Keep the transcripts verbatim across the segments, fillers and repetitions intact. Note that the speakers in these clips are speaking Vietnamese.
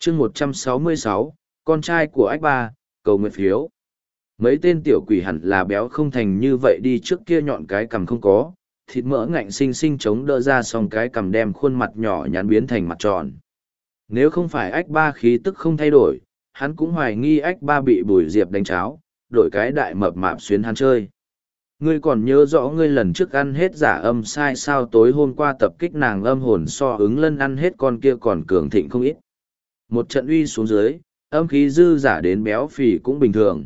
chương một trăm sáu mươi sáu, con trai của ách ba, cầu nguyện phiếu. Mấy tên tiểu quỷ hẳn là béo không thành như vậy đi, trước kia nhọn cái cằm không có, thịt mỡ ngạnh xinh xinh chống đỡ ra, xong cái cằm đem khuôn mặt nhỏ nhắn biến thành mặt tròn. Nếu không phải ách ba khí tức không thay đổi, hắn cũng hoài nghi ách ba bị Bùi Diệp đánh cháo, đổi cái đại mập mạp xuyến hắn chơi. Ngươi còn nhớ rõ ngươi lần trước ăn hết giả âm sai sao? Tối hôm qua tập kích nàng âm hồn so ứng lân ăn hết con kia còn cường thịnh không ít. Một trận uy xuống dưới, âm khí dư giả đến béo phì cũng bình thường.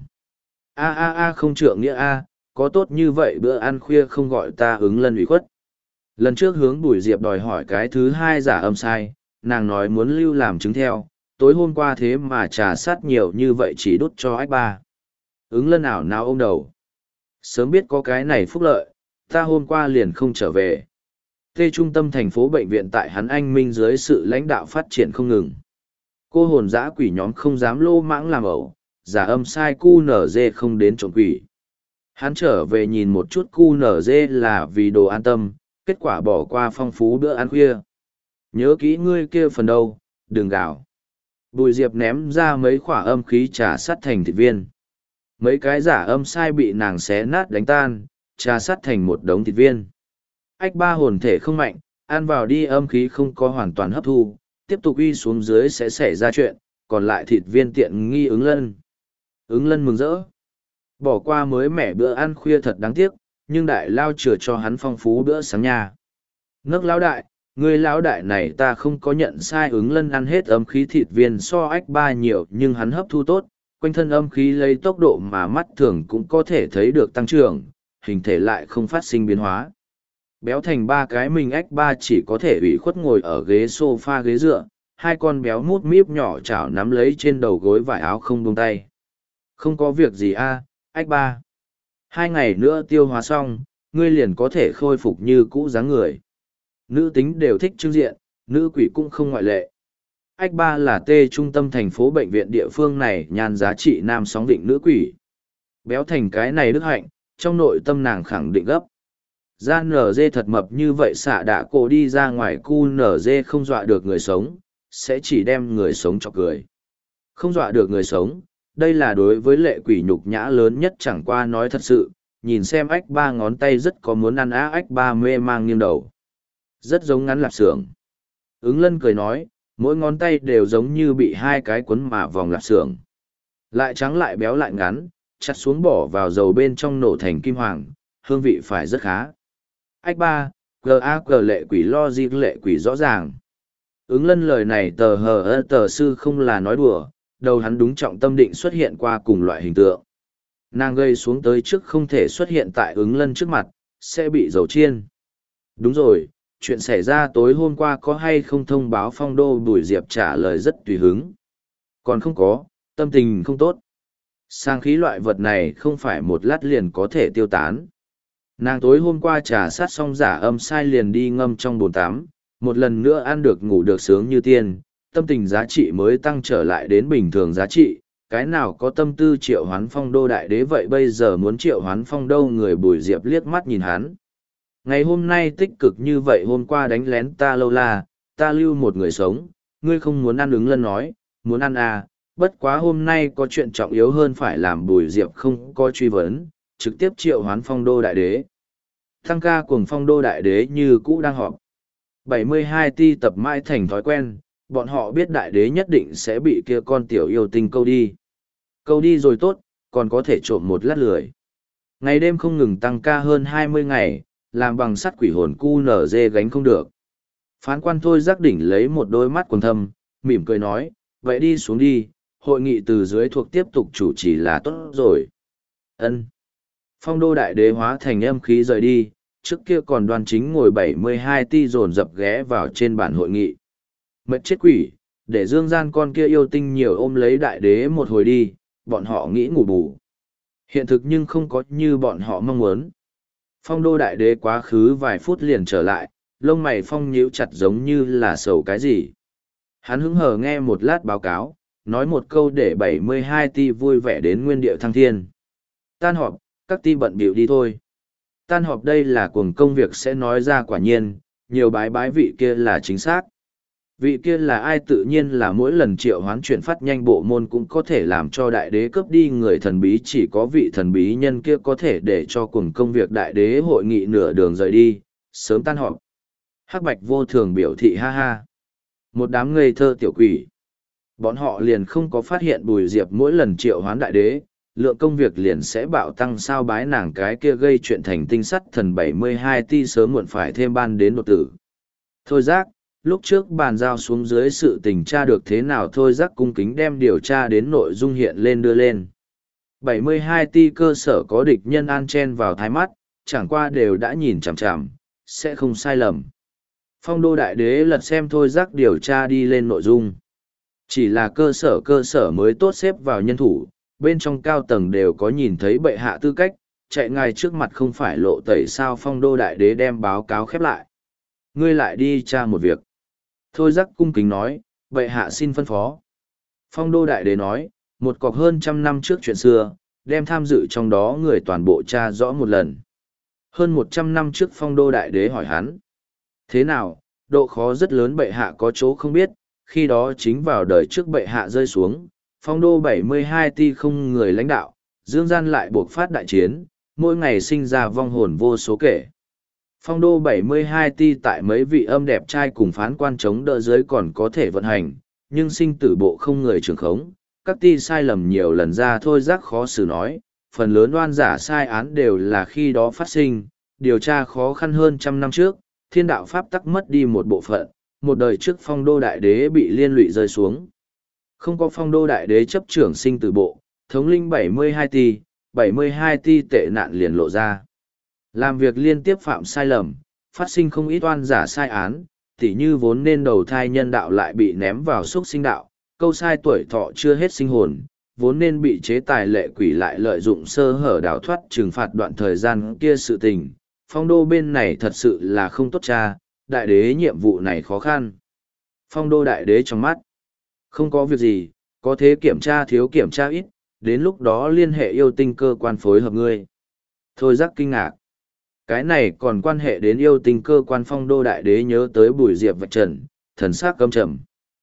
A a a không trượng nghĩa a, có tốt như vậy bữa ăn khuya không gọi ta ứng lân ủy khuất. Lần trước hướng Bùi Diệp đòi hỏi cái thứ hai giả âm sai, nàng nói muốn lưu làm chứng theo, tối hôm qua thế mà trà sát nhiều như vậy chỉ đút cho ách ba. Ứng lân ảo nào ôm đầu. Sớm biết có cái này phúc lợi, ta hôm qua liền không trở về. Tê trung tâm thành phố bệnh viện tại hắn anh minh dưới sự lãnh đạo phát triển không ngừng. Cô hồn dã quỷ nhóm không dám lô mãng làm ẩu, giả âm sai cu nở dê không đến trộm quỷ. Hắn trở về nhìn một chút cu nở dê là vì đồ an tâm, kết quả bỏ qua phong phú bữa ăn khuya. Nhớ kỹ ngươi kia phần đâu, đừng gào. Bùi Diệp ném ra mấy khỏa âm khí trà sắt thành thịt viên. Mấy cái giả âm sai bị nàng xé nát đánh tan, trà sắt thành một đống thịt viên. Ách ba hồn thể không mạnh, ăn vào đi âm khí không có hoàn toàn hấp thu, tiếp tục uy xuống dưới sẽ xảy ra chuyện, còn lại thịt viên tiện nghi ứng lân. Ứng lân mừng rỡ. Bỏ qua mới mẻ bữa ăn khuya thật đáng tiếc, nhưng đại lao chừa cho hắn phong phú bữa sáng nha. Nấc lão đại, người lão đại này ta không có nhận sai, ứng lân ăn hết âm khí thịt viên so ách ba nhiều nhưng hắn hấp thu tốt, quanh thân âm khí lấy tốc độ mà mắt thường cũng có thể thấy được tăng trưởng, hình thể lại không phát sinh biến hóa. Béo thành ba cái mình ách ba chỉ có thể ủy khuất ngồi ở ghế sofa ghế dựa, hai con béo mút míp nhỏ chảo nắm lấy trên đầu gối vải áo không buông tay. Không có việc gì a, ách ba. Hai ngày nữa tiêu hóa xong, ngươi liền có thể khôi phục như cũ dáng người. Nữ tính đều thích trưng diện, nữ quỷ cũng không ngoại lệ. Ách ba là tê trung tâm thành phố bệnh viện địa phương này nhan giá trị nam sóng định nữ quỷ. Béo thành cái này đức hạnh, trong nội tâm nàng khẳng định gấp. Da nở dê thật mập như vậy xạ đạ cổ đi ra ngoài cu nở dê không dọa được người sống, sẽ chỉ đem người sống cho cười. Không dọa được người sống, đây là đối với lệ quỷ nhục nhã lớn nhất, chẳng qua nói thật sự, nhìn xem ách ba ngón tay rất có muốn ăn á, ách ba mê mang nghiêng đầu. Rất giống ngắn lạp xưởng. Ứng lân cười nói, mỗi ngón tay đều giống như bị hai cái quấn mà vòng lạp xưởng. Lại trắng lại béo lại ngắn, chặt xuống bỏ vào dầu bên trong nổ thành kim hoàng, hương vị phải rất khá. Ách ba, g a g lệ quỷ lo gì lệ quỷ rõ ràng. Ứng lân lời này tờ hờ ơ tờ sư không là nói đùa, đầu hắn đúng trọng tâm định xuất hiện qua cùng loại hình tượng. Nàng gây xuống tới trước không thể xuất hiện tại ứng lân trước mặt, sẽ bị dầu chiên. Đúng rồi, chuyện xảy ra tối hôm qua có hay không thông báo Phong Đô? Bùi Diệp trả lời rất tùy hứng. Còn không có, tâm tình không tốt. Sang khí loại vật này không phải một lát liền có thể tiêu tán. Nàng tối hôm qua trà sát xong giả âm sai liền đi ngâm trong bồn tắm, một lần nữa ăn được ngủ được sướng như tiên, tâm tình giá trị mới tăng trở lại đến bình thường giá trị. Cái nào có tâm tư triệu hoán Phong Đô đại đế vậy bây giờ muốn triệu hoán Phong Đô? Người Bùi Diệp liếc mắt nhìn hắn. Ngày hôm nay tích cực như vậy, hôm qua đánh lén ta lâu la, ta lưu một người sống, ngươi không muốn ăn? Ứng lân nói, muốn ăn à, bất quá hôm nay có chuyện trọng yếu hơn phải làm. Bùi Diệp không có truy vấn, trực tiếp triệu hoán Phong Đô đại đế. Thăng ca cùng Phong Đô đại đế như cũ đang họp. bảy mươi hai ti tập mãi thành thói quen, bọn họ biết đại đế nhất định sẽ bị kia con tiểu yêu tinh câu đi. Câu đi rồi tốt, còn có thể trộm một lát lười. Ngày đêm không ngừng tăng ca hơn hai mươi ngày, làm bằng sắt quỷ hồn cu nở dê gánh không được. Phán quan thôi giác đỉnh lấy một đôi mắt quần thâm, mỉm cười nói, vậy đi xuống đi, hội nghị từ dưới thuộc tiếp tục chủ trì là tốt rồi. Ân. Phong Đô đại đế hóa thành âm khí rời đi, trước kia còn đoan chính ngồi bảy mươi hai ti dồn dập ghé vào trên bàn hội nghị. Mệt chết quỷ, để dương gian con kia yêu tinh nhiều ôm lấy đại đế một hồi đi, bọn họ nghĩ ngủ bù. Hiện thực nhưng không có như bọn họ mong muốn. Phong Đô đại đế quá khứ vài phút liền trở lại, lông mày phong nhíu chặt giống như là sầu cái gì. Hắn hứng hờ nghe một lát báo cáo, nói một câu để bảy mươi hai ti vui vẻ đến nguyên địa thăng thiên. Tan họp, các ti bận bịu đi thôi. Tan họp đây là cuồng công việc sẽ nói ra quả nhiên, nhiều bái bái vị kia là chính xác. Vị kia là ai tự nhiên là mỗi lần triệu hoán chuyển phát nhanh bộ môn cũng có thể làm cho đại đế cướp đi người thần bí, chỉ có vị thần bí nhân kia có thể để cho cùng công việc đại đế hội nghị nửa đường rời đi, sớm tan họp. Hắc Bạch vô thường biểu thị ha ha. Một đám ngây thơ tiểu quỷ. Bọn họ liền không có phát hiện Bùi Diệp mỗi lần triệu hoán đại đế, lượng công việc liền sẽ bạo tăng, sao bái nàng cái kia gây chuyện thành tinh sắt thần bảy mươi hai ti sớm muộn phải thêm ban đến đột tử. Thôi giác, lúc trước bàn giao xuống dưới sự tình tra được thế nào? Thôi giác cung kính đem điều tra đến nội dung hiện lên đưa lên. bảy mươi hai ti cơ sở có địch nhân an chen vào thái mắt, chẳng qua đều đã nhìn chằm chằm, sẽ không sai lầm. Phong đô đại đế lật xem thôi giác điều tra đi lên nội dung. Chỉ là cơ sở cơ sở mới tốt xếp vào nhân thủ, bên trong cao tầng đều có nhìn thấy bệ hạ tư cách, chạy ngay trước mặt không phải lộ tẩy sao? Phong đô đại đế đem báo cáo khép lại. Ngươi lại đi tra một việc. Thôi giác cung kính nói, bệ hạ xin phân phó. Phong đô đại đế nói, một cọc hơn trăm năm trước chuyện xưa, đem tham dự trong đó người toàn bộ tra rõ một lần. Hơn một trăm năm trước phong đô đại đế hỏi hắn. Thế nào, độ khó rất lớn, bệ hạ có chỗ không biết, khi đó chính vào đời trước bệ hạ rơi xuống, phong đô bảy mươi hai ti không người lãnh đạo, dương gian lại buộc phát đại chiến, mỗi ngày sinh ra vong hồn vô số kể. Phong đô bảy mươi hai ti tại mấy vị âm đẹp trai cùng phán quan chống đỡ dưới còn có thể vận hành, nhưng sinh tử bộ không người trưởng khống, các ti sai lầm nhiều lần ra. Thôi giác khó xử nói, phần lớn oan giả sai án đều là khi đó phát sinh, điều tra khó khăn hơn trăm năm trước, thiên đạo pháp tắc mất đi một bộ phận, một đời trước phong đô đại đế bị liên lụy rơi xuống. Không có phong đô đại đế chấp trưởng sinh tử bộ, thống linh bảy mươi hai ti, bảy mươi hai ti tệ nạn liền lộ ra. Làm việc liên tiếp phạm sai lầm, phát sinh không ít oan giả sai án, tỉ như vốn nên đầu thai nhân đạo lại bị ném vào xúc sinh đạo, câu sai tuổi thọ chưa hết sinh hồn, vốn nên bị chế tài lệ quỷ lại lợi dụng sơ hở đào thoát trừng phạt đoạn thời gian kia sự tình. Phong đô bên này thật sự là không tốt cha, đại đế nhiệm vụ này khó khăn. Phong đô đại đế trong mắt, không có việc gì, có thế kiểm tra thiếu kiểm tra ít, đến lúc đó liên hệ yêu tinh cơ quan phối hợp ngươi. Thôi giác kinh ngạc. Cái này còn quan hệ đến yêu tinh cơ quan. Phong đô đại đế nhớ tới Bùi Diệp vạch trần, thần sắc căm trầm.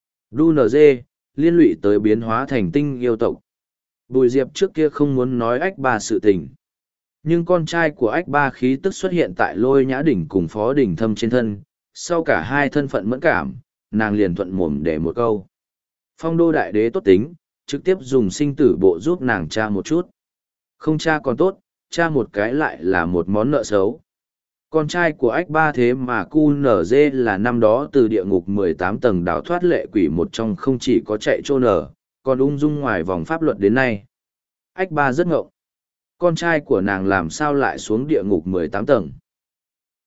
đu en giê, liên lụy tới biến hóa thành tinh yêu tộc. Bùi Diệp trước kia không muốn nói ách ba sự tình. Nhưng con trai của ách ba khí tức xuất hiện tại Lôi Nhã Đỉnh cùng Phó Đỉnh Thâm trên thân, sau cả hai thân phận mẫn cảm, nàng liền thuận mồm để một câu. Phong đô đại đế tốt tính, trực tiếp dùng sinh tử bộ giúp nàng tra một chút. Không tra còn tốt, tra một cái lại là một món nợ xấu. Con trai của ách ba thế mà cu nở dê là năm đó từ địa ngục mười tám tầng đào thoát lệ quỷ một trong, không chỉ có chạy trô nở, còn ung dung ngoài vòng pháp luật đến nay. Ách ba rất ngộng. Con trai của nàng làm sao lại xuống địa ngục mười tám tầng?